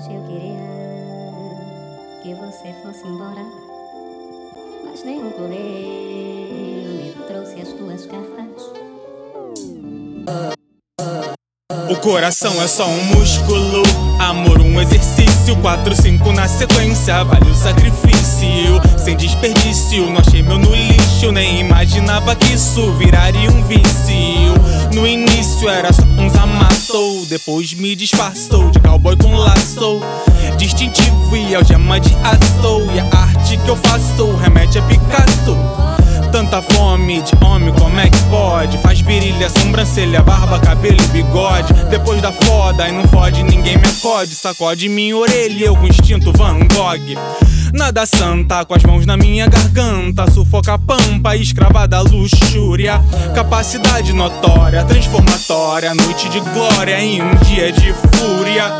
Hoje eu queria que você fosse embora, mas nenhum correio me trouxe as tuas cartas. O coração é só um músculo, amor um exercício, 4, 5 na sequência, vale o sacrifício. Sem desperdício, não achei meu no lixo, nem imaginava que isso viraria um vício. No início era só uns amassou, depois me disfarçou de cowboy com laço. Distintivo e algema de aço, e a arte que eu faço remete a Picasso. Tanta fome de homem, como é que pode? Faz virilha, sobrancelha, barba, cabelo e bigode. Depois da foda e não fode, ninguém me acode. Sacode minha orelha, eu com instinto Van Gogh. Nada santa, com as mãos na minha garganta. Sufoca a pampa, escrava da luxúria. Capacidade notória, transformatória. Noite de glória em um dia de fúria.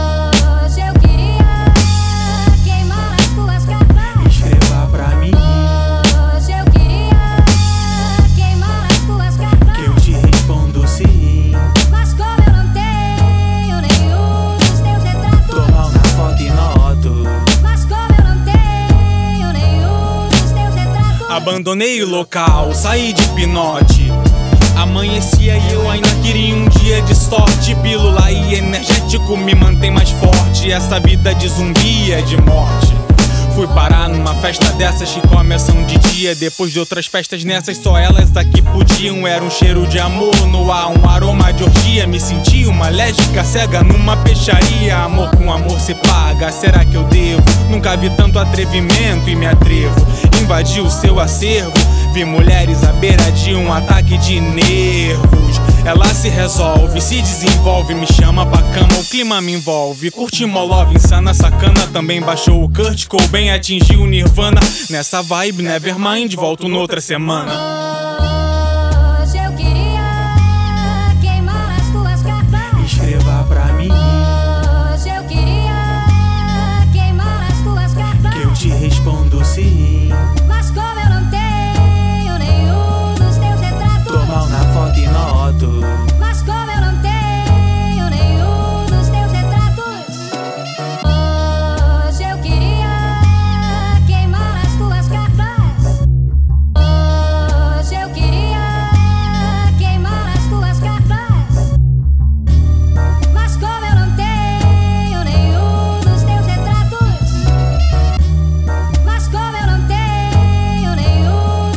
Abandonei o local, saí de pinote. Amanhecia e eu ainda queria um dia de sorte. Pílula e energético me mantém mais forte. Essa vida de zumbi é de morte. Fui parar numa festa dessas que começam de dia. Depois de outras festas nessas, só elas aqui podiam. Era um cheiro de amor no ar, um aroma de orgia. Me senti uma lésbica cega numa peixaria. Amor com amor se paga, será que eu devo? Nunca vi tanto atrevimento e me atrevo. Invadi o seu acervo, vi mulheres à beira de um ataque de nervos. Ela se resolve, se desenvolve, me chama pra cama, o clima me envolve. Curti Molov, insana, sacana, também baixou o Kurt Cobain, atingiu o Nirvana. Nessa vibe, Nevermind, volto noutra semana. Hoje eu queria queimar as tuas cartas. Escreva pra mim. Hoje eu queria queimar as tuas cartas. Que eu te respondo sim. Mas como eu não tenho nenhum dos teus retratos, Tô mal na foto e noto. mas como eu não tenho nenhum dos teus retratos, hoje eu queria queimar as tuas cartas. Hoje eu queria queimar as tuas cartas, mas como eu não tenho nenhum dos teus retratos, mas como eu não tenho nenhum.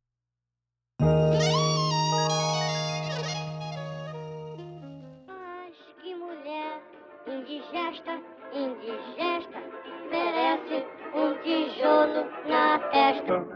Mas que mulher indigesta, indigesta, merece um tijolo na testa.